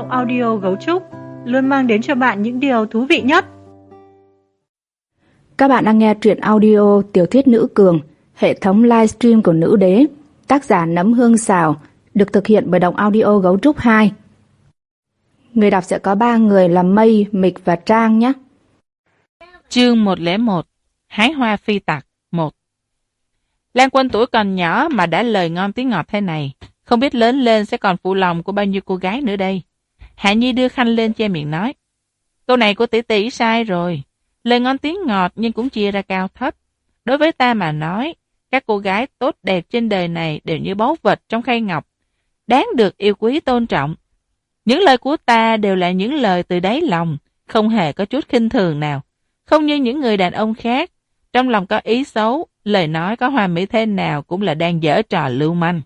audio Gấu Trúc luôn mang đến cho bạn những điều thú vị nhất. Các bạn đang nghe truyện audio tiểu thuyết nữ cường, hệ thống livestream của Nữ Đế, tác giả Nấm Hương Xào, được thực hiện bởi Đọc Audio Gấu Trúc 2. Người đọc sẽ có 3 người là Mây, Mịch và Trang nhé. Chương 101 Hái hoa phi tặc 1. Lan Quân tuổi còn nhỏ mà đã lời ngon tiếng ngọt thế này, không biết lớn lên sẽ còn phụ lòng của bao nhiêu cô gái nữa đây. Hạ Nhi đưa khăn lên che miệng nói, câu này của tỷ tỷ sai rồi, lời ngon tiếng ngọt nhưng cũng chia ra cao thấp. Đối với ta mà nói, các cô gái tốt đẹp trên đời này đều như báu vật trong khay ngọc, đáng được yêu quý tôn trọng. Những lời của ta đều là những lời từ đáy lòng, không hề có chút khinh thường nào. Không như những người đàn ông khác, trong lòng có ý xấu, lời nói có hoa mỹ thế nào cũng là đang giở trò lưu manh.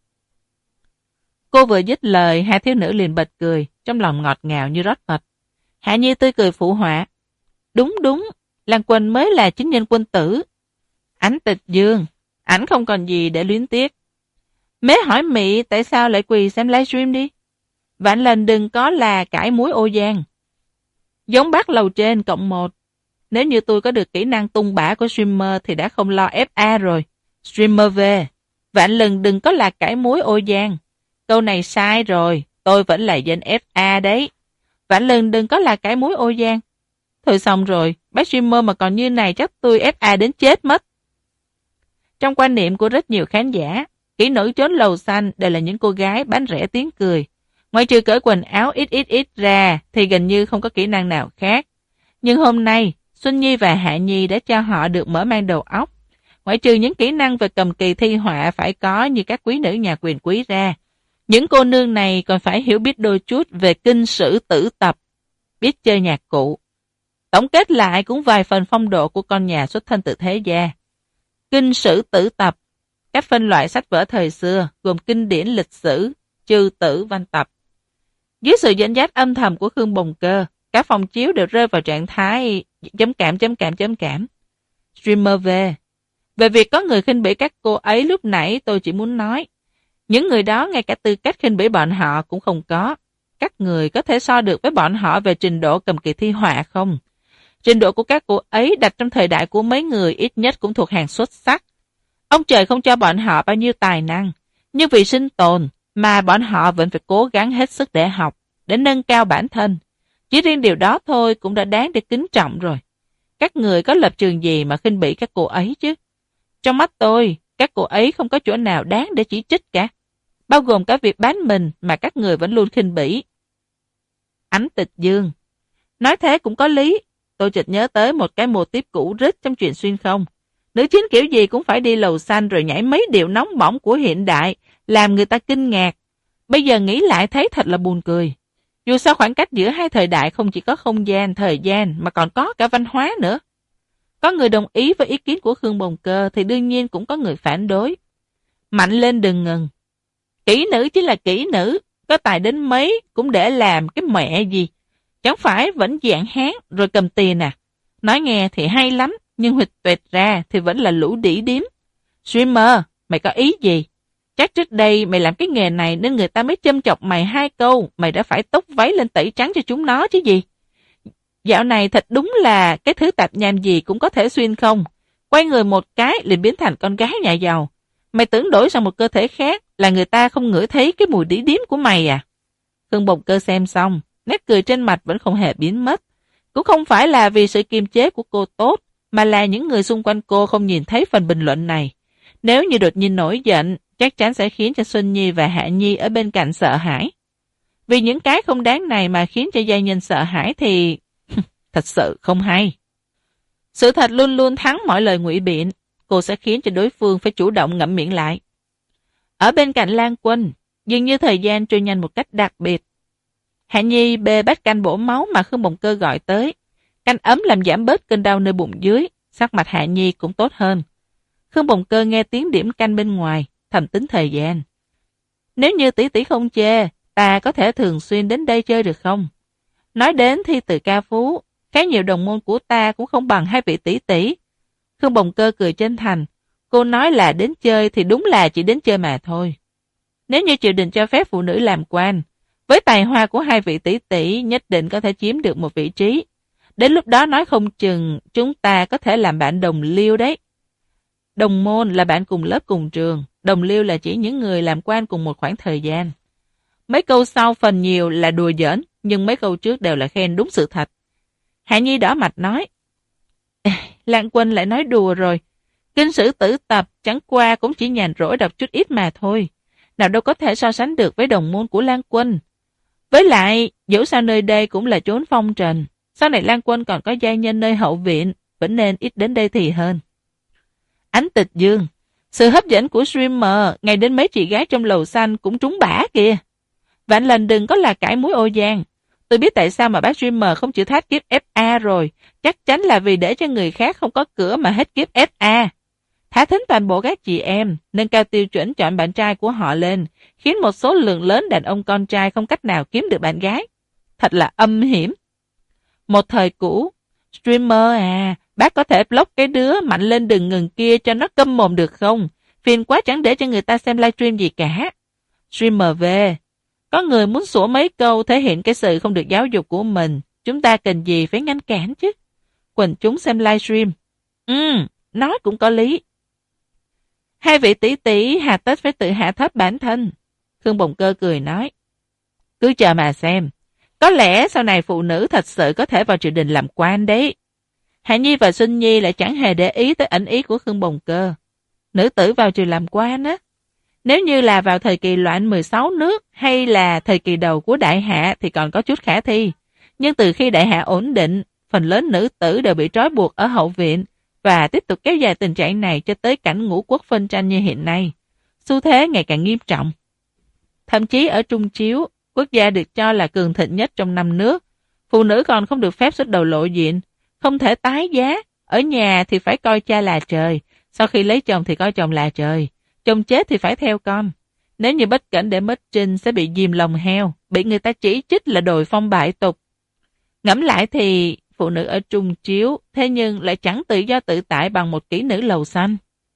Cô vừa dứt lời, hai thiếu nữ liền bật cười, trong lòng ngọt ngào như rót mật. Hạ Nhi tươi cười phụ họa. Đúng, Lan Quân mới là chính nhân quân tử. Ảnh Tịch Dương, ảnh không còn gì để luyến tiếc. Mế hỏi Mị tại sao lại quỳ xem livestream đi. Vạn lần đừng có là cải muối ô giang. Giống bác lầu trên cộng 1. Nếu như tôi có được kỹ năng tung bả của streamer thì đã không lo FA rồi. Streamer về. Vạn lần đừng có là cải muối ô giang. Câu này sai rồi. Tôi vẫn là dân FA đấy. Vạn lần đừng có là cải muối ô giang. Thôi xong rồi. Bác streamer mà còn như này chắc tôi FA đến chết mất. Trong quan niệm của rất nhiều khán giả, kỹ nữ trốn lầu xanh đều là những cô gái bán rẻ tiếng cười. Ngoại trừ cởi quần áo ít ra thì gần như không có kỹ năng nào khác. Nhưng hôm nay, Xuân Nhi và Hạ Nhi đã cho họ được mở mang đầu óc. Ngoại trừ những kỹ năng về cầm kỳ thi họa phải có như các quý nữ nhà quyền quý ra, những cô nương này còn phải hiểu biết đôi chút về kinh sử tử tập, biết chơi nhạc cụ. Tổng kết lại cũng vài phần phong độ của con nhà xuất thân từ thế gia. Kinh sử tử tập, các phân loại sách vở thời xưa gồm kinh điển lịch sử, chư tử văn tập. Dưới sự dẫn dắt âm thầm của Khương Bồng Cơ, các phòng chiếu đều rơi vào trạng thái chấm cảm. Streamer về. Về việc có người khinh bỉ các cô ấy lúc nãy tôi chỉ muốn nói, những người đó ngay cả tư cách khinh bỉ bọn họ cũng không có. Các người có thể so được với bọn họ về trình độ cầm kỳ thi họa không? Trình độ của các cô ấy đặt trong thời đại của mấy người ít nhất cũng thuộc hàng xuất sắc. Ông trời không cho bọn họ bao nhiêu tài năng, nhưng vì sinh tồn mà bọn họ vẫn phải cố gắng hết sức để học, để nâng cao bản thân. Chỉ riêng điều đó thôi cũng đã đáng để kính trọng rồi. Các người có lập trường gì mà khinh bỉ các cô ấy chứ? Trong mắt tôi, các cô ấy không có chỗ nào đáng để chỉ trích cả. Bao gồm cả việc bán mình mà các người vẫn luôn khinh bỉ. Ảnh Tịch Dương. Nói thế cũng có lý. Tôi chợt nhớ tới một cái mô típ cũ rích trong chuyện xuyên không. Nữ chính kiểu gì cũng phải đi lầu xanh rồi nhảy mấy điệu nóng bỏng của hiện đại, làm người ta kinh ngạc. Bây giờ nghĩ lại thấy thật là buồn cười. Dù sao khoảng cách giữa hai thời đại không chỉ có không gian, thời gian mà còn có cả văn hóa nữa. Có người đồng ý với ý kiến của Khương Bồng Cơ thì đương nhiên cũng có người phản đối. Mạnh lên đừng ngừng. Kỹ nữ chính là kỹ nữ, có tài đến mấy cũng để làm cái mẹ gì. Chẳng phải vẫn dạng hán rồi cầm tiền à. Nói nghe thì hay lắm, nhưng huỵch tuệt ra thì vẫn là lũ đĩ điếm. Streamer, mày có ý gì? Chắc trước đây mày làm cái nghề này nên người ta mới châm chọc mày 2 câu, mày đã phải tốc váy lên tẩy trắng cho chúng nó chứ gì. Dạo này thật đúng là cái thứ tạp nham gì cũng có thể xuyên không. Quay người một cái liền biến thành con gái nhà giàu. Mày tưởng đổi sang một cơ thể khác là người ta không ngửi thấy cái mùi đĩ điếm của mày à? Khương Bồng Cơ xem xong, nét cười trên mặt vẫn không hề biến mất. Cũng không phải là vì sự kiềm chế của cô tốt, mà là những người xung quanh cô không nhìn thấy phần bình luận này. Nếu như đột nhiên nổi giận, chắc chắn sẽ khiến cho Xuân Nhi và Hạ Nhi ở bên cạnh sợ hãi. Vì những cái không đáng này mà khiến cho gia nhân sợ hãi thì thật sự không hay. Sự thật luôn luôn thắng mọi lời ngụy biện, cô sẽ khiến cho đối phương phải chủ động ngậm miệng lại. Ở bên cạnh Lan Quân, dường như thời gian trôi nhanh một cách đặc biệt. Hạ Nhi bê bát canh bổ máu mà Khương Bồng Cơ gọi tới. Canh ấm làm giảm bớt cơn đau nơi bụng dưới, sắc mặt Hạ Nhi cũng tốt hơn. Khương Bồng Cơ nghe tiếng điểm canh bên ngoài, thầm tính thời gian. Nếu như tỷ tỷ không chê, ta có thể thường xuyên đến đây chơi được không? Nói đến thi từ ca phú, khá nhiều đồng môn của ta cũng không bằng hai vị tỷ tỷ. Khương Bồng Cơ cười chân thành. Cô nói là đến chơi thì đúng là chỉ đến chơi mà thôi. Nếu như triều đình cho phép phụ nữ làm quan, Với tài hoa của hai vị tỷ tỷ nhất định có thể chiếm được một vị trí. Đến lúc đó nói không chừng chúng ta có thể làm bạn đồng liêu đấy. Đồng môn là bạn cùng lớp cùng trường, đồng liêu là chỉ những người làm quen cùng một khoảng thời gian. Mấy câu sau phần nhiều là đùa giỡn, nhưng mấy câu trước đều là khen đúng sự thật. Hạ Nhi đỏ mặt nói, Lan Quân lại nói đùa rồi. Kinh sử tử tập chẳng qua cũng chỉ nhàn rỗi đọc chút ít mà thôi. Nào đâu có thể so sánh được với đồng môn của Lan Quân. Với lại, dẫu sao nơi đây cũng là chốn phong trần. Sau này Lan Quân còn có gia nhân nơi hậu viện, vẫn nên ít đến đây thì hơn. Ánh Tịch Dương, sự hấp dẫn của streamer ngay đến mấy chị gái trong lầu xanh cũng trúng bả kìa. Vạn lần đừng có là cãi mũi ô giang. Tôi biết tại sao mà bác streamer không chịu thách kiếp FA rồi. Chắc chắn là vì để cho người khác không có cửa mà hết kiếp FA. Thả thính toàn bộ các chị em, nâng cao tiêu chuẩn chọn bạn trai của họ lên, khiến một số lượng lớn đàn ông con trai không cách nào kiếm được bạn gái. Thật là âm hiểm. Một thời cũ, streamer à, bác có thể block cái đứa mạnh lên đừng ngừng kia cho nó câm mồm được không? Phiền quá chẳng để cho người ta xem livestream gì cả. Streamer về. Có người muốn sủa mấy câu thể hiện cái sự không được giáo dục của mình. Chúng ta cần gì phải ngăn cản chứ? Quần chúng xem livestream. Nói cũng có lý. Hai vị tỷ tỷ hà tất phải tự hạ thấp bản thân. Khương Bồng Cơ cười nói. Cứ chờ mà xem. Có lẽ sau này phụ nữ thật sự có thể vào triều đình làm quan đấy. Hạ Nhi và Xuân Nhi lại chẳng hề để ý tới ẩn ý của Khương Bồng Cơ. Nữ tử vào triều làm quan á. Nếu như là vào thời kỳ loạn 16 nước hay là thời kỳ đầu của Đại Hạ thì còn có chút khả thi. Nhưng từ khi Đại Hạ ổn định, phần lớn nữ tử đều bị trói buộc ở hậu viện và tiếp tục kéo dài tình trạng này cho tới cảnh ngũ quốc phân tranh như hiện nay. Xu thế ngày càng nghiêm trọng. Thậm chí ở Trung Chiếu, quốc gia được cho là cường thịnh nhất trong 5 nước, phụ nữ còn không được phép xuất đầu lộ diện, không thể tái giá, ở nhà thì phải coi cha là trời, sau khi lấy chồng thì coi chồng là trời, chồng chết thì phải theo con. Nếu như bất cẩn để mất trinh sẽ bị dìm lòng heo, bị người ta chỉ trích là đồi phong bại tục. Ngẫm lại thì phụ nữ ở Trung Chiếu thế nhưng lại chẳng tự do tự tại bằng một kỹ nữ lầu xanh.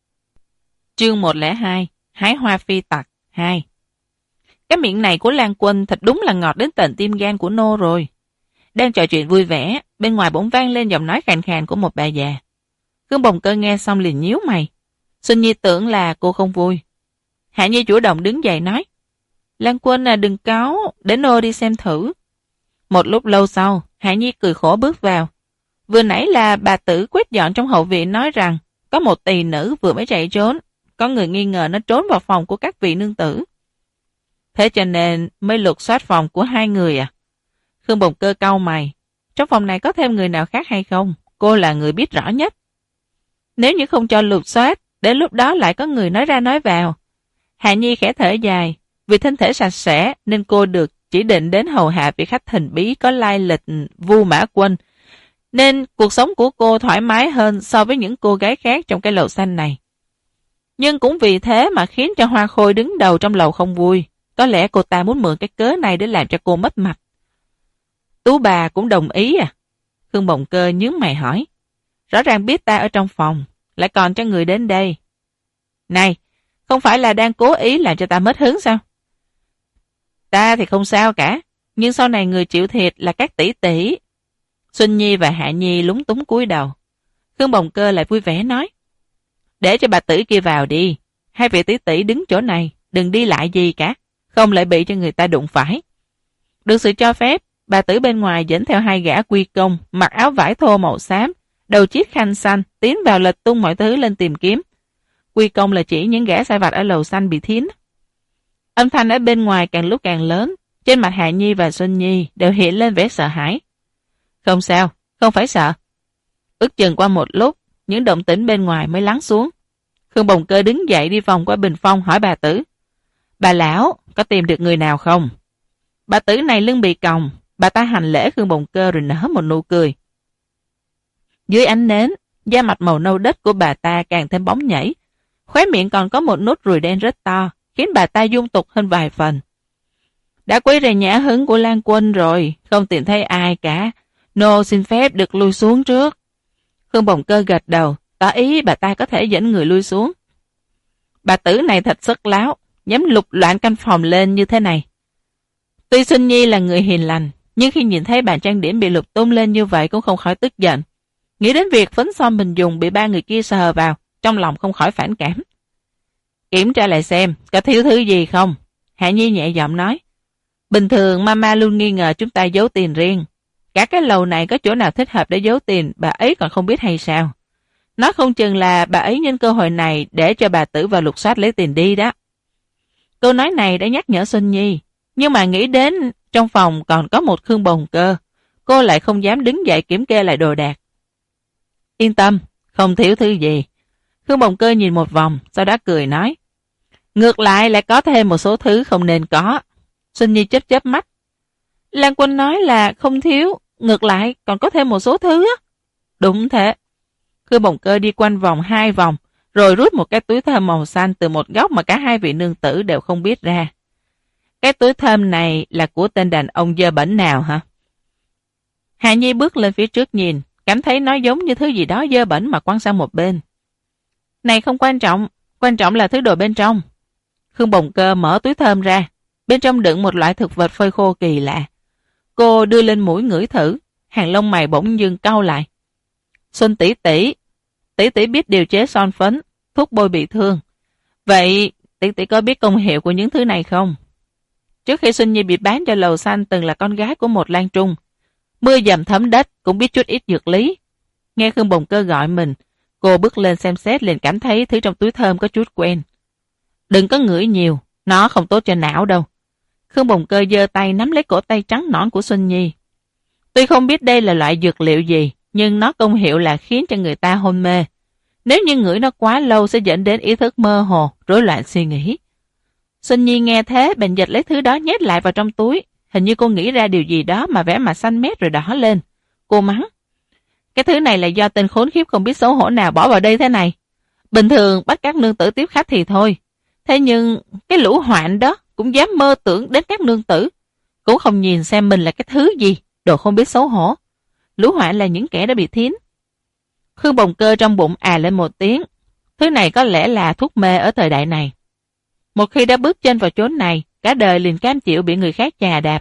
Chương 102 Hái hoa phi tặc 2. Cái miệng này của Lan Quân thật đúng là ngọt đến tận tim gan của nô rồi. Đang trò chuyện vui vẻ, bên ngoài bỗng vang lên giọng nói khàn khàn của một bà già. Khương Bồng Cơ nghe xong liền nhíu mày. Xuân Nhi tưởng là cô không vui. Hạ Nhi chủ động đứng dậy nói. Lan Quân à, đừng cáu, để nô đi xem thử. Một lúc lâu sau, Hạ Nhi cười khổ bước vào. Vừa nãy là bà tử quét dọn trong hậu viện nói rằng có một tỳ nữ vừa mới chạy trốn. Có người nghi ngờ nó trốn vào phòng của các vị nương tử. Thế cho nên mới lục soát phòng của hai người à? Khương Bồng Cơ cau mày. Trong phòng này có thêm người nào khác hay không? Cô là người biết rõ nhất. Nếu như không cho lục soát, đến lúc đó lại có người nói ra nói vào. Hạ Nhi khẽ thở dài. Vì thân thể sạch sẽ nên cô được chỉ định đến hầu hạ vị khách thần bí có lai lịch Vu Mã Quân. Nên cuộc sống của cô thoải mái hơn so với những cô gái khác trong cái lầu xanh này. Nhưng cũng vì thế mà khiến cho Hoa Khôi đứng đầu trong lầu không vui. Có lẽ cô ta muốn mượn cái cớ này để làm cho cô mất mặt. Tú bà cũng đồng ý à? Khương Bồng Cơ nhướng mày hỏi. Rõ ràng biết ta ở trong phòng, lại còn cho người đến đây. Này, không phải là đang cố ý làm cho ta mất hứng sao? Ta thì không sao cả, nhưng sau này người chịu thiệt là các tỷ tỷ. Xuân Nhi và Hạ Nhi lúng túng cúi đầu. Khương Bồng Cơ lại vui vẻ nói. Để cho bà tử kia vào đi. Hai vị tỷ tỷ đứng chỗ này, đừng đi lại gì cả, không lại bị cho người ta đụng phải. Được sự cho phép, bà tử bên ngoài dẫn theo hai gã quy công, mặc áo vải thô màu xám, đầu chiếc khăn xanh, tiến vào lật tung mọi thứ lên tìm kiếm. Quy công là chỉ những gã sai vặt ở lầu xanh bị thiến. Âm thanh ở bên ngoài càng lúc càng lớn, trên mặt Hạ Nhi và Xuân Nhi đều hiện lên vẻ sợ hãi. Không sao, không phải sợ. Ước chừng qua một lúc, những động tĩnh bên ngoài mới lắng xuống. Khương Bồng Cơ đứng dậy đi vòng qua bình phong hỏi bà tử. Bà lão, có tìm được người nào không? Bà tử này lưng bị còng, bà ta hành lễ Khương Bồng Cơ rồi nở một nụ cười. Dưới ánh nến, da mặt màu nâu đất của bà ta càng thêm bóng nhảy. Khóe miệng còn có một nốt ruồi đen rất to, khiến bà ta dung tục hơn vài phần. Đã quấy rầy nhã hứng của Lan Quân rồi, không tìm thấy ai cả. Nô xin phép được lui xuống trước. Khương Bồng Cơ gật đầu, tỏ ý bà ta có thể dẫn người lui xuống. Bà tử này thật sức láo, dám lục loạn căn phòng lên như thế này. Tuy Xuân Nhi là người hiền lành, nhưng khi nhìn thấy bàn trang điểm bị lục tung lên như vậy cũng không khỏi tức giận. Nghĩ đến việc phấn son mình dùng bị ba người kia sờ vào, trong lòng không khỏi phản cảm. Kiểm tra lại xem, có thiếu thứ gì không? Hạ Nhi nhẹ giọng nói. Bình thường mama luôn nghi ngờ chúng ta giấu tiền riêng. Cả cái lầu này có chỗ nào thích hợp để giấu tiền, bà ấy còn không biết hay sao? Nói không chừng là bà ấy nhân cơ hội này để cho bà Tử vào lục soát lấy tiền đi đó. Câu nói này đã nhắc nhở Xuân Nhi, nhưng mà nghĩ đến trong phòng còn có một Khương Bồng Cơ, cô lại không dám đứng dậy kiểm kê lại đồ đạc. Yên tâm, không thiếu thứ gì. Khương Bồng Cơ nhìn một vòng, sau đó cười nói. Ngược lại lại có thêm một số thứ không nên có. Xuân Nhi chớp chớp mắt. Lan Quân nói là không thiếu, ngược lại còn có thêm một số thứ á. Đúng thế. Khương Bồng Cơ đi quanh vòng 2 vòng, rồi rút một cái túi thơm màu xanh từ một góc mà cả hai vị nương tử đều không biết ra. Cái túi thơm này là của tên đàn ông dơ bẩn nào hả? Hà Nhi bước lên phía trước nhìn, cảm thấy nó giống như thứ gì đó dơ bẩn mà quăng sang một bên. Này không quan trọng là thứ đồ bên trong. Khương Bồng Cơ mở túi thơm ra, bên trong đựng một loại thực vật phơi khô kỳ lạ. Cô đưa lên mũi ngửi thử, hàng lông mày bỗng dưng cau lại. Xuân tỷ tỷ biết điều chế son phấn, thuốc bôi bị thương. Vậy tỷ tỷ có biết công hiệu của những thứ này không? Trước khi Xuân Nhi bị bán cho Lầu Xanh từng là con gái của một Lan Trung. Mưa dầm thấm đất cũng biết chút ít dược lý. Nghe Khương Bồng Cơ gọi mình, cô bước lên xem xét liền cảm thấy thứ trong túi thơm có chút quen. Đừng có ngửi nhiều, nó không tốt cho não đâu. Khương Bồng Cơ giơ tay nắm lấy cổ tay trắng nõn của Xuân Nhi. Tuy không biết đây là loại dược liệu gì, nhưng nó công hiệu là khiến cho người ta hôn mê. Nếu như ngửi nó quá lâu sẽ dẫn đến ý thức mơ hồ, rối loạn suy nghĩ. Xuân Nhi nghe thế bèn giật lấy thứ đó nhét lại vào trong túi. Hình như cô nghĩ ra điều gì đó mà vẻ mặt xanh mét rồi đỏ lên. Cô mắng. Cái thứ này là do tên khốn khiếp không biết xấu hổ nào bỏ vào đây thế này. Bình thường bắt các nương tử tiếp khách thì thôi. Thế nhưng cái lũ hoạn đó cũng dám mơ tưởng đến các nương tử. Cũng không nhìn xem mình là cái thứ gì, đồ không biết xấu hổ. Lũ hoạn là những kẻ đã bị thiến. Khương Bồng Cơ trong bụng lên một tiếng. Thứ này có lẽ là thuốc mê ở thời đại này. Một khi đã bước chân vào chốn này, cả đời liền cam chịu bị người khác chà đạp.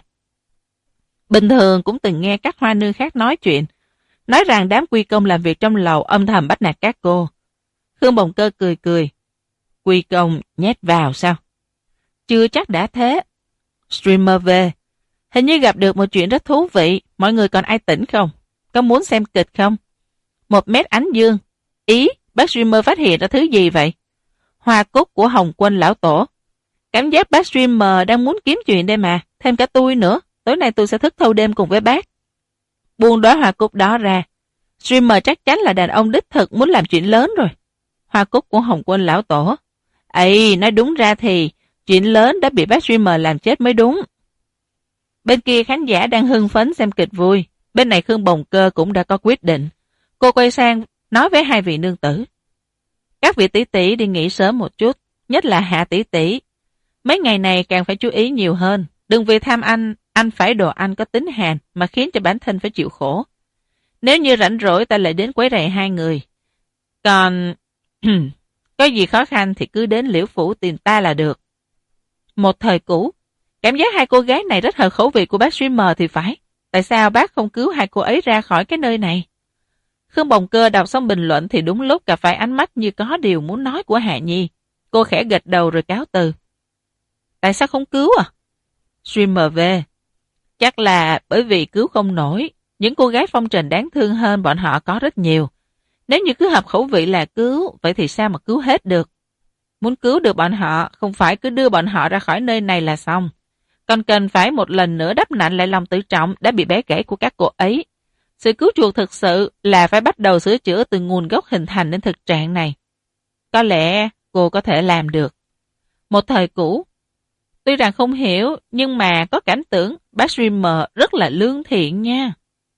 Bình thường cũng từng nghe các hoa nương khác nói chuyện, nói rằng đám quy công làm việc trong lầu âm thầm bắt nạt các cô. Khương Bồng Cơ cười cười. Quy công nhét vào sao? Chưa chắc đã thế. Streamer về. Hình như gặp được một chuyện rất thú vị, mọi người còn ai tỉnh không? Có muốn xem kịch không? 1 mét ánh dương. Ý, bác streamer phát hiện ra thứ gì vậy? Hoa cúc của Hồng Quân lão tổ. Cảm giác bác streamer đang muốn kiếm chuyện đây mà, thêm cả tôi nữa. Tối nay tôi sẽ thức thâu đêm cùng với bác. Buông đóa hoa cúc đó ra. Streamer chắc chắn là đàn ông đích thực muốn làm chuyện lớn rồi. Hoa cúc của Hồng Quân lão tổ. Ấy, nói đúng ra thì chuyện lớn đã bị bác streamer làm chết mới đúng. Bên kia khán giả đang hưng phấn xem kịch vui. Bên này Khương Bồng Cơ cũng đã có quyết định. Cô quay sang nói với hai vị nương tử. Các vị tỷ tỷ đi nghỉ sớm một chút, nhất là Hạ tỷ tỷ. Mấy ngày này càng phải chú ý nhiều hơn. Đừng vì tham ăn phải đồ ăn có tính hàn mà khiến cho bản thân phải chịu khổ. Nếu như rảnh rỗi ta lại đến quấy rầy hai người. Còn có gì khó khăn thì cứ đến Liễu Phủ tìm ta là được. Một thời cũ, cảm giác hai cô gái này rất hợp khẩu vị của bác streamer thì phải. Tại sao bác không cứu hai cô ấy ra khỏi cái nơi này? Khương Bồng Cơ đọc xong bình luận thì đúng lúc gặp phải ánh mắt như có điều muốn nói của Hạ Nhi. Cô khẽ gật đầu rồi cáo từ. Tại sao không cứu à? Streamer về. Chắc là bởi vì cứu không nổi. Những cô gái phong trần đáng thương hơn bọn họ có rất nhiều. Nếu như cứ hợp khẩu vị là cứu, vậy thì sao mà cứu hết được? Muốn cứu được bọn họ, không phải cứ đưa bọn họ ra khỏi nơi này là xong. Còn cần phải một lần nữa đắp nặn lại lòng tự trọng đã bị bẻ gãy của các cô ấy. Sự cứu chuộc thực sự là phải bắt đầu sửa chữa từ nguồn gốc hình thành đến thực trạng này. Có lẽ cô có thể làm được. Một thời cũ, tuy rằng không hiểu, nhưng mà có cảm tưởng bác streamer rất là lương thiện nha.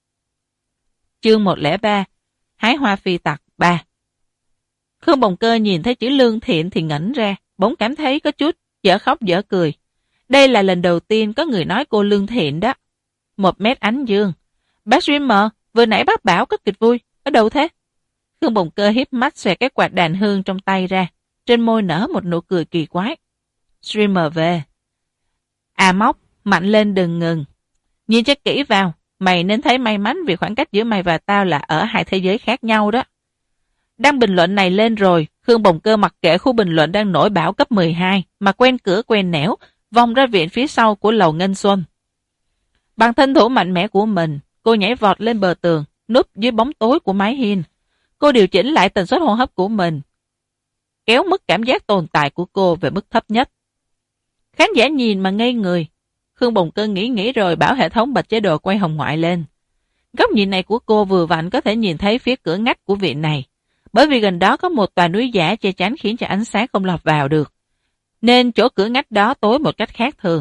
Chương 103, Hái hoa phi tặc 3. Khương Bồng Cơ nhìn thấy chữ lương thiện thì ngẩn ra, bỗng cảm thấy có chút dở khóc dở cười. Đây là lần đầu tiên có người nói cô lương thiện đó. 1 mét ánh dương. Bác streamer, vừa nãy bác bảo có kịch vui, ở đâu thế? Khương Bồng Cơ hiếp mắt xòe cái quạt đàn hương trong tay ra, trên môi nở một nụ cười kỳ quái. Streamer về. À móc Mạnh lên đừng ngừng. Nhìn cho kỹ vào, mày nên thấy may mắn vì khoảng cách giữa mày và tao là ở hai thế giới khác nhau đó. Đăng bình luận này lên rồi, Khương Bồng Cơ mặc kệ khu bình luận đang nổi bão cấp 12, mà quen cửa quen nẻo, vòng ra viện phía sau của lầu Ngân Xuân. Bằng thân thủ mạnh mẽ của mình, cô nhảy vọt lên bờ tường, núp dưới bóng tối của mái hiên. Cô điều chỉnh lại tần suất hô hấp của mình, kéo mức cảm giác tồn tại của cô về mức thấp nhất. Khán giả nhìn mà ngây người. Khương Bồng Cơ nghĩ rồi bảo hệ thống bật chế độ quay hồng ngoại lên. Góc nhìn này của cô vừa vặn có thể nhìn thấy phía cửa ngách của viện này, bởi vì gần đó có một tòa núi giả che chắn khiến cho ánh sáng không lọt vào được, nên chỗ cửa ngách đó tối một cách khác thường.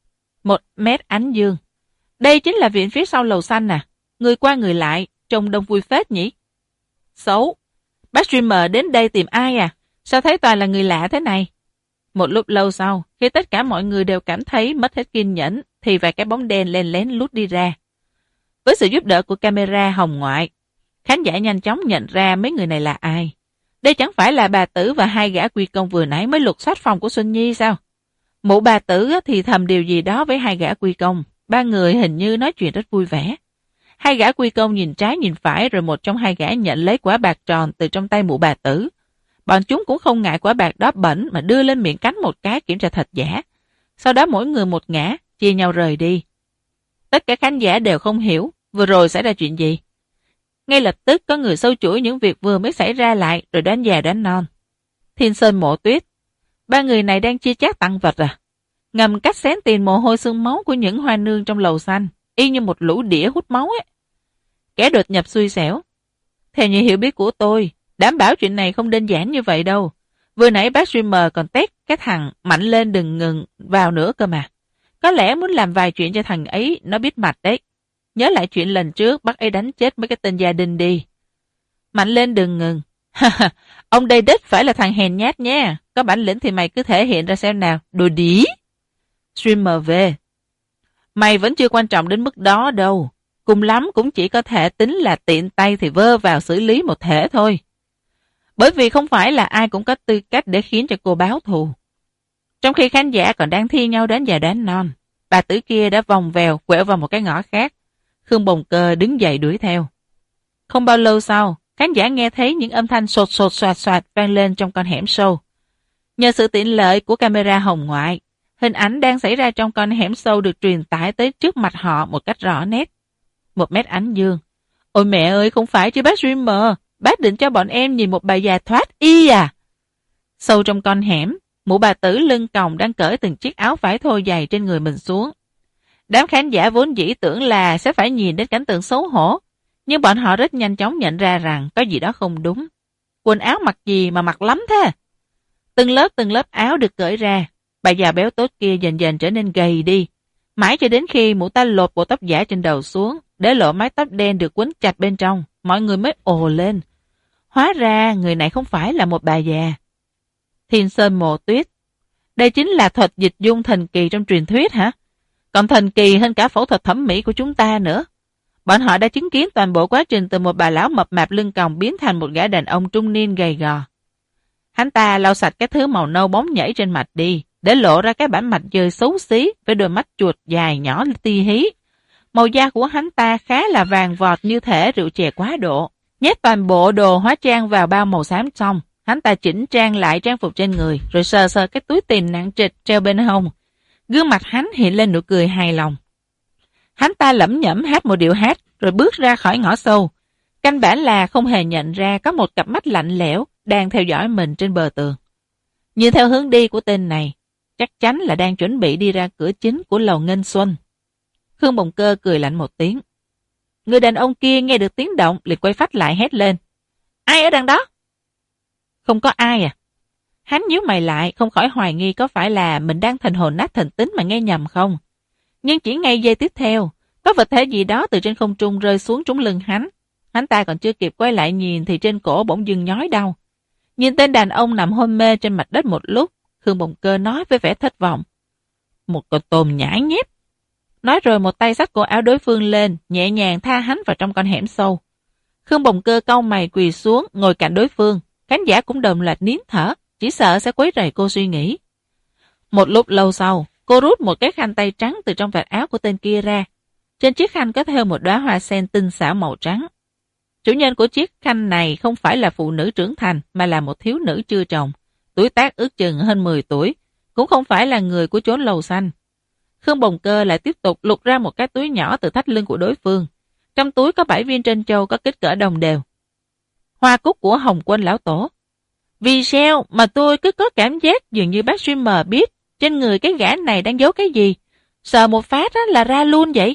1 mét ánh dương. Đây chính là viện phía sau lầu xanh à? Người qua người lại, trông đông vui phết nhỉ? Xấu. Bác streamer đến đây tìm ai à? Sao thấy toàn là người lạ thế này? Một lúc lâu sau, khi tất cả mọi người đều cảm thấy mất hết kiên nhẫn, thì vài cái bóng đen len lén lút đi ra. Với sự giúp đỡ của camera hồng ngoại, khán giả nhanh chóng nhận ra mấy người này là ai. Đây chẳng phải là bà Tử và hai gã quy công vừa nãy mới lục soát phòng của Xuân Nhi sao? Mụ bà Tử thì thầm điều gì đó với hai gã quy công. Ba người hình như nói chuyện rất vui vẻ. Hai gã quy công nhìn trái nhìn phải, rồi một trong hai gã nhận lấy quả bạc tròn từ trong tay mụ bà Tử. Bọn chúng cũng không ngại quả bạc đó bẩn mà đưa lên miệng cắn một cái kiểm tra thật giả. Sau đó mỗi người một ngã, chia nhau rời đi. Tất cả khán giả đều không hiểu vừa rồi xảy ra chuyện gì. Ngay lập tức có người sâu chuỗi những việc vừa mới xảy ra lại, rồi đoán già đoán non. Thiên Sơn Mộ Tuyết. Ba người này đang chia chác tặng vật à? Ngầm cắt xén tiền mồ hôi xương máu của những hoa nương trong lầu xanh, y như một lũ đĩa hút máu ấy. Kẻ đột nhập xui xẻo. Theo như hiểu biết của tôi, đảm bảo chuyện này không đơn giản như vậy đâu. Vừa nãy bác streamer còn tét cái thằng Mạnh lên đừng ngừng vào nữa cơ mà. Có lẽ muốn làm vài chuyện cho thằng ấy nó biết mặt đấy. Nhớ lại chuyện lần trước bác ấy đánh chết mấy cái tên gia đình đi. Mạnh lên đừng ngừng. Ông đây đích phải là thằng hèn nhát nha. Có bản lĩnh thì mày cứ thể hiện ra xem nào. Đồ đĩ. Streamer về. Mày vẫn chưa quan trọng đến mức đó đâu. Cùng lắm cũng chỉ có thể tính là tiện tay thì vơ vào xử lý một thể thôi. Bởi vì không phải là ai cũng có tư cách để khiến cho cô báo thù. Trong khi khán giả còn đang thi nhau đoán già đoán non, bà Tử kia đã vòng vèo quẹo vào một cái ngõ khác. Khương Bồng Cơ đứng dậy đuổi theo. Không bao lâu sau, khán giả nghe thấy những âm thanh sột sột soạt soạt vang lên trong con hẻm sâu. Nhờ sự tiện lợi của camera hồng ngoại, hình ảnh đang xảy ra trong con hẻm sâu được truyền tải tới trước mặt họ một cách rõ nét. 1 mét ánh dương. Ôi mẹ ơi, không phải chứ bác streamer, bác định cho bọn em nhìn một bà già thoát y à? Sâu trong con hẻm, mụ bà Tử lưng còng đang cởi từng chiếc áo vải thô dày trên người mình xuống. Đám khán giả vốn dĩ tưởng là sẽ phải nhìn đến cảnh tượng xấu hổ, nhưng bọn họ rất nhanh chóng nhận ra rằng có gì đó không đúng. Quần áo mặc gì mà mặc lắm thế? Từng lớp áo được cởi ra, bà già béo tốt kia dần dần trở nên gầy đi, mãi cho đến khi mụ ta lột bộ tóc giả trên đầu xuống, để lộ mái tóc đen được quấn chặt bên trong, mọi người mới ồ lên. Hóa ra người này không phải là một bà già. Thiên Sơn Mộ Tuyết. Đây chính là thuật dịch dung thần kỳ trong truyền thuyết hả? Còn thần kỳ hơn cả phẫu thuật thẩm mỹ của chúng ta nữa. Bọn họ đã chứng kiến toàn bộ quá trình từ một bà lão mập mạp lưng còng biến thành một gã đàn ông trung niên gầy gò. Hắn ta lau sạch cái thứ màu nâu bóng nhảy trên mặt đi, để lộ ra cái bản mặt dơi xấu xí với đôi mắt chuột dài nhỏ ti hí. Màu da của hắn ta khá là vàng vọt như thể rượu chè quá độ. Nhét toàn bộ đồ hóa trang vào bao màu xám xong, hắn ta chỉnh trang lại trang phục trên người, rồi sờ sờ cái túi tiền nặng trịch treo bên hông. Gương mặt hắn hiện lên nụ cười hài lòng. Hắn ta lẩm nhẩm hát một điệu hát, rồi bước ra khỏi ngõ sâu. Căn bản là không hề nhận ra có một cặp mắt lạnh lẽo đang theo dõi mình trên bờ tường. Nhìn theo hướng đi của tên này, chắc chắn là đang chuẩn bị đi ra cửa chính của lầu Ngân Xuân. Khương Bồng Cơ cười lạnh một tiếng. Người đàn ông kia nghe được tiếng động liền quay phắt lại hét lên. Ai ở đằng đó? Không có ai à? Hắn nhíu mày lại, không khỏi hoài nghi có phải là mình đang thần hồn nát thần tính mà nghe nhầm không. Nhưng chỉ ngay giây tiếp theo, có vật thể gì đó từ trên không trung rơi xuống trúng lưng hắn. Hắn ta còn chưa kịp quay lại nhìn thì trên cổ bỗng dưng nhói đau. Nhìn tên đàn ông nằm hôn mê trên mặt đất một lúc, Khương Bồng Cơ nói với vẻ thất vọng. Một con tôm nhãi nhép. Nói rồi một tay xách cổ áo đối phương lên, nhẹ nhàng tha hắn vào trong con hẻm sâu. Khương Bồng Cơ cau mày quỳ xuống, ngồi cạnh đối phương. Khán giả cũng đồng loạt nín thở, chỉ sợ sẽ quấy rầy cô suy nghĩ. Một lúc lâu sau, Cô rút một cái khăn tay trắng từ trong vạt áo của tên kia ra. Trên chiếc khăn có thêu một đóa hoa sen tinh xảo màu trắng. Chủ nhân của chiếc khăn này không phải là phụ nữ trưởng thành mà là một thiếu nữ chưa chồng, tuổi tác ước chừng hơn 10 tuổi, cũng không phải là người của chốn lầu xanh. Khương Bồng Cơ lại tiếp tục lục ra một cái túi nhỏ từ thắt lưng của đối phương. Trong túi có 7 viên trân châu có kích cỡ đồng đều. Hoa cúc của Hồng Quân lão tổ. Vì sao mà tôi cứ có cảm giác dường như bác streamer biết trên người cái gã này đang giấu cái gì? Sờ một phát là ra luôn vậy.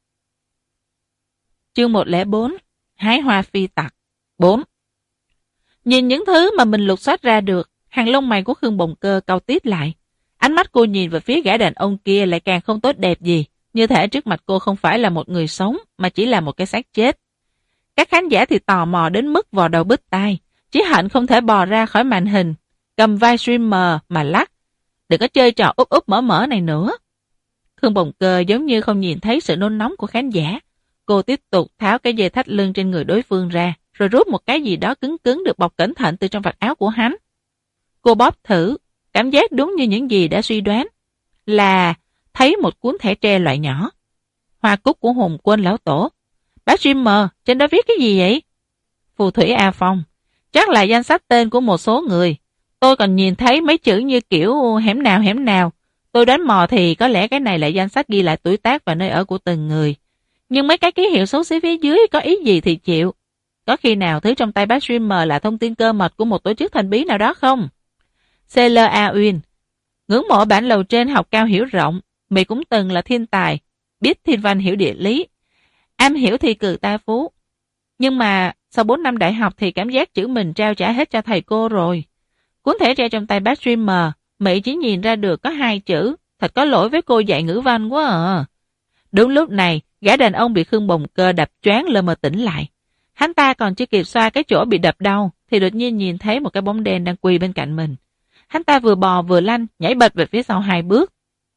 Chương 104. Hái hoa phi tặc. 4. Nhìn những thứ mà mình lục soát ra được, hàng lông mày của Khương Bồng Cơ cau tít lại. Ánh mắt cô nhìn về phía gã đàn ông kia lại càng không tốt đẹp gì, như thể trước mặt cô không phải là một người sống mà chỉ là một cái xác chết. Các khán giả thì tò mò đến mức vò đầu bứt tai, chỉ hận không thể bò ra khỏi màn hình, cầm vai streamer mà lắc. Đừng có chơi trò úp úp mở mở này nữa. Khương Bồng Cơ giống như không nhìn thấy sự nôn nóng của khán giả. Cô tiếp tục tháo cái dây thắt lưng trên người đối phương ra, rồi rút một cái gì đó cứng cứng được bọc cẩn thận từ trong vạt áo của hắn. Cô bóp thử, cảm giác đúng như những gì đã suy đoán, là thấy một cuốn thẻ tre loại nhỏ. Hoa cúc của Hồng Quân lão tổ. Bác streamer, trên đó viết cái gì vậy? Phù thủy A Phong. Chắc là danh sách tên của một số người. Tôi còn nhìn thấy mấy chữ như kiểu hẻm nào hẻm nào. Tôi đoán mò thì có lẽ cái này là danh sách ghi lại tuổi tác và nơi ở của từng người. Nhưng mấy cái ký hiệu xấu xí phía dưới có ý gì thì chịu. Có khi nào thứ trong tay bác streamer là thông tin cơ mật của một tổ chức thần bí nào đó không? CLA Uyên. Ngưỡng mộ bản lầu trên học cao hiểu rộng. Mị cũng từng là thiên tài, biết thiên văn hiểu địa lý, am hiểu thi cử ta phú. Nhưng mà sau 4 năm đại học thì cảm giác chữ mình trao trả hết cho thầy cô rồi. Cuốn thẻ tre trong tay bác streamer, Mỹ chỉ nhìn ra được có 2 chữ. Thật có lỗi với cô dạy ngữ văn quá à. Đúng lúc này, gã đàn ông bị Khương Bồng Cơ đập choáng lơ mơ tỉnh lại. Hắn ta còn chưa kịp xoa cái chỗ bị đập đau thì đột nhiên nhìn thấy một cái bóng đen đang quỳ bên cạnh mình. Hắn ta vừa bò vừa lăn, nhảy bật về phía sau 2 bước.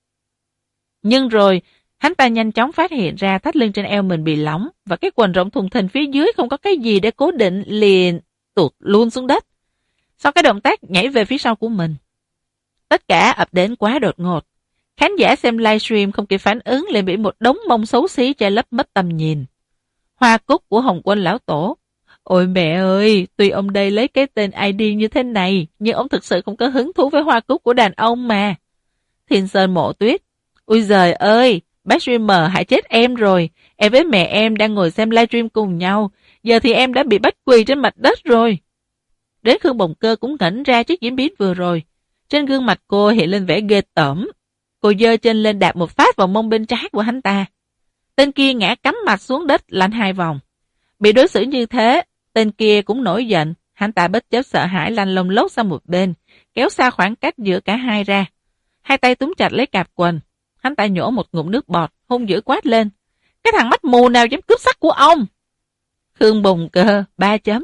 Nhưng rồi, hắn ta nhanh chóng phát hiện ra thắt lưng trên eo mình bị lỏng và cái quần rộng thùng thình phía dưới không có cái gì để cố định, liền tụt luôn xuống đất. Sau cái động tác nhảy về phía sau của mình. Tất cả ập đến quá đột ngột. Khán giả xem livestream không kịp phản ứng liền bị một đống mông xấu xí che lấp mất tầm nhìn. Hoa cúc của Hồng Quân lão tổ. Ôi mẹ ơi, tuy ông đây lấy cái tên ID như thế này, nhưng ông thực sự không có hứng thú với hoa cúc của đàn ông mà. Thiên Sơn Mộ Tuyết. Ôi giời ơi, bác streamer hại chết em rồi. Em với mẹ em đang ngồi xem livestream cùng nhau. Giờ thì em đã bị bắt quỳ trên mặt đất rồi. Đến Khương Bồng Cơ cũng ngẩn ra trước diễn biến vừa rồi. Trên gương mặt cô hiện lên vẻ ghê tởm. Cô giơ chân lên đạp một phát vào mông bên trái của hắn ta. Tên kia ngã cắm mặt xuống đất lăn 2 vòng. Bị đối xử như thế, tên kia cũng nổi giận. Hắn ta bất chấp sợ hãi lăn lông lốc sang một bên, kéo xa khoảng cách giữa cả hai ra. 2 tay túm chặt lấy cạp quần. Hắn ta nhổ một ngụm nước bọt, hung dữ quát lên. Cái thằng mắt mù nào dám cướp sắt của ông? Khương Bồng Cơ, 3 chấm.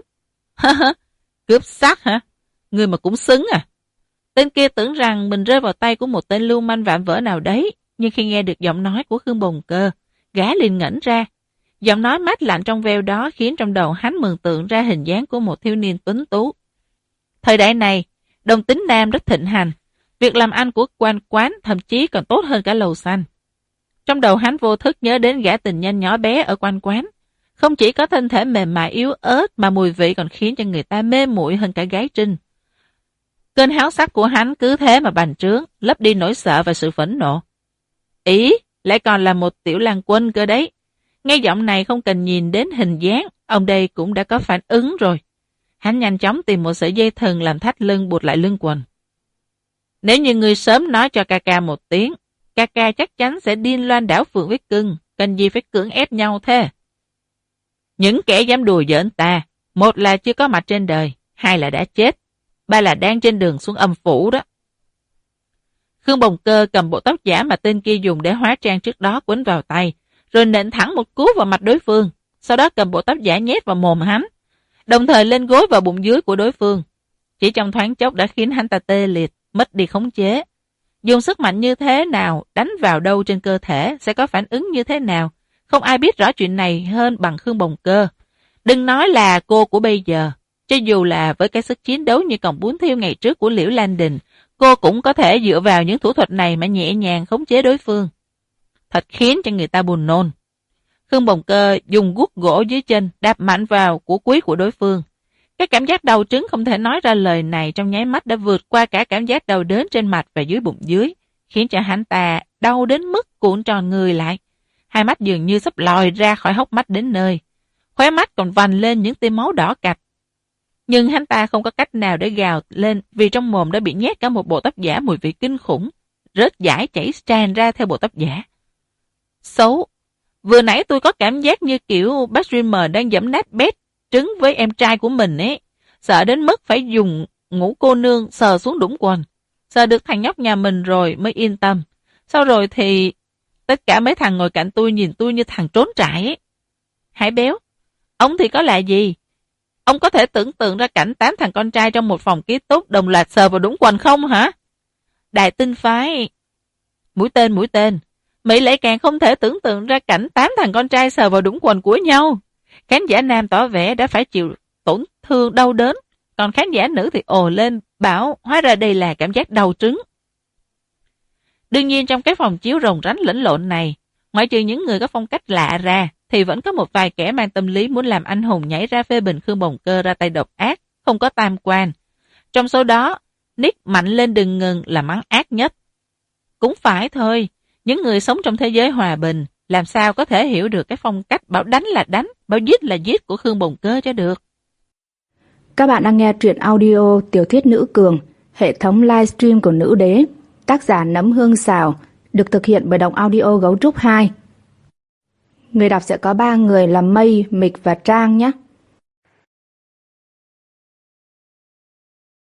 Cướp sắt hả? Ngươi mà cũng xứng à? Tên kia tưởng rằng mình rơi vào tay của một tên lưu manh vạm vỡ nào đấy, nhưng khi nghe được giọng nói của Khương Bồng Cơ, gã liền ngẩn ra. Giọng nói mát lạnh trong veo đó khiến trong đầu hắn mường tượng ra hình dáng của một thiếu niên tuấn tú. Thời đại này, đồng tính nam rất thịnh hành. Việc làm ăn của quan quán thậm chí còn tốt hơn cả lầu xanh. Trong đầu hắn vô thức nhớ đến gã tình nhân nhỏ bé ở quan quán. Không chỉ có thân thể mềm mại yếu ớt mà mùi vị còn khiến cho người ta mê muội hơn cả gái trinh. Cơn háo sắc của hắn cứ thế mà bành trướng, lấp đi nỗi sợ và sự phẫn nộ. Ý, lại còn là một tiểu lang quân cơ đấy. Nghe giọng này không cần nhìn đến hình dáng, ông đây cũng đã có phản ứng rồi. Hắn nhanh chóng tìm một sợi dây thừng làm thắt lưng buộc lại lưng quần. Nếu như người sớm nói cho ca ca một tiếng, ca ca chắc chắn sẽ điên loan đảo phượng với cưng, cần gì phải cưỡng ép nhau thế. Những kẻ dám đùa giỡn ta, một là chưa có mặt trên đời, 2 là đã chết, 3 là đang trên đường xuống âm phủ đó. Khương Bồng Cơ cầm bộ tóc giả mà tên kia dùng để hóa trang trước đó quấn vào tay, rồi nện thẳng một cú vào mặt đối phương, sau đó cầm bộ tóc giả nhét vào mồm hắn, đồng thời lên gối vào bụng dưới của đối phương. Chỉ trong thoáng chốc đã khiến hắn ta tê liệt, mất đi khống chế. Dùng sức mạnh như thế nào, đánh vào đâu trên cơ thể, sẽ có phản ứng như thế nào, không ai biết rõ chuyện này hơn bằng Khương Bồng Cơ. Đừng nói là cô của bây giờ, cho dù là với cái sức chiến đấu như còng bún thiêu ngày trước của Liễu Lan Đình, cô cũng có thể dựa vào những thủ thuật này mà nhẹ nhàng khống chế đối phương. Thật khiến cho người ta buồn nôn. Khương Bồng Cơ dùng guốc gỗ dưới chân đạp mạnh vào của quý của đối phương. Cái cảm giác đau trứng không thể nói ra lời này trong nháy mắt đã vượt qua cả cảm giác đau đớn trên mặt và dưới bụng dưới, khiến cho hắn ta đau đến mức cuộn tròn người lại. Hai mắt dường như sắp lòi ra khỏi hốc mắt đến nơi. Khóe mắt còn vành lên những tia máu đỏ cạch. Nhưng hắn ta không có cách nào để gào lên vì trong mồm đã bị nhét cả một bộ tóc giả mùi vị kinh khủng, rớt dãi chảy tràn ra theo bộ tóc giả. Xấu! Vừa nãy tôi có cảm giác như kiểu bác streamer đang giẫm nát bét trứng với em trai của mình ấy. Sợ đến mức phải dùng ngũ cô nương sờ xuống đũng quần. Sờ được thằng nhóc nhà mình rồi mới yên tâm. Sau rồi thì tất cả mấy thằng ngồi cạnh tôi nhìn tôi như thằng trốn trại ấy. Hải Béo, ông thì có lạ gì? Ông có thể tưởng tượng ra cảnh 8 thằng con trai trong một phòng ký túc đồng loạt sờ vào đũng quần không hả? Đại tinh phái... Mũi tên. Mỹ lại càng không thể tưởng tượng ra cảnh 8 thằng con trai sờ vào đũng quần của nhau. Khán giả nam tỏ vẻ đã phải chịu tổn thương đau đớn, còn khán giả nữ thì ồ lên bảo hóa ra đây là cảm giác đau trứng. Đương nhiên trong cái phòng chiếu rồng rắn lẫn lộn này, ngoại trừ những người có phong cách lạ ra, thì vẫn có một vài kẻ mang tâm lý muốn làm anh hùng nhảy ra phê bình Khương Bồng Cơ ra tay độc ác, không có tam quan. Trong số đó, Nick mạnh lên đừng ngừng là mắng ác nhất. Cũng phải thôi, những người sống trong thế giới hòa bình làm sao có thể hiểu được cái phong cách bảo đánh là đánh, bảo giết là giết của Khương Bồng Cơ cho được. Các bạn đang nghe truyện audio Tiểu thuyết nữ cường, hệ thống livestream của Nữ Đế, tác giả Nấm Hương Xào, được thực hiện bởi Đọc Audio Gấu Trúc 2. Người đọc sẽ có 3 người là Mây, Mịch và Trang nhé.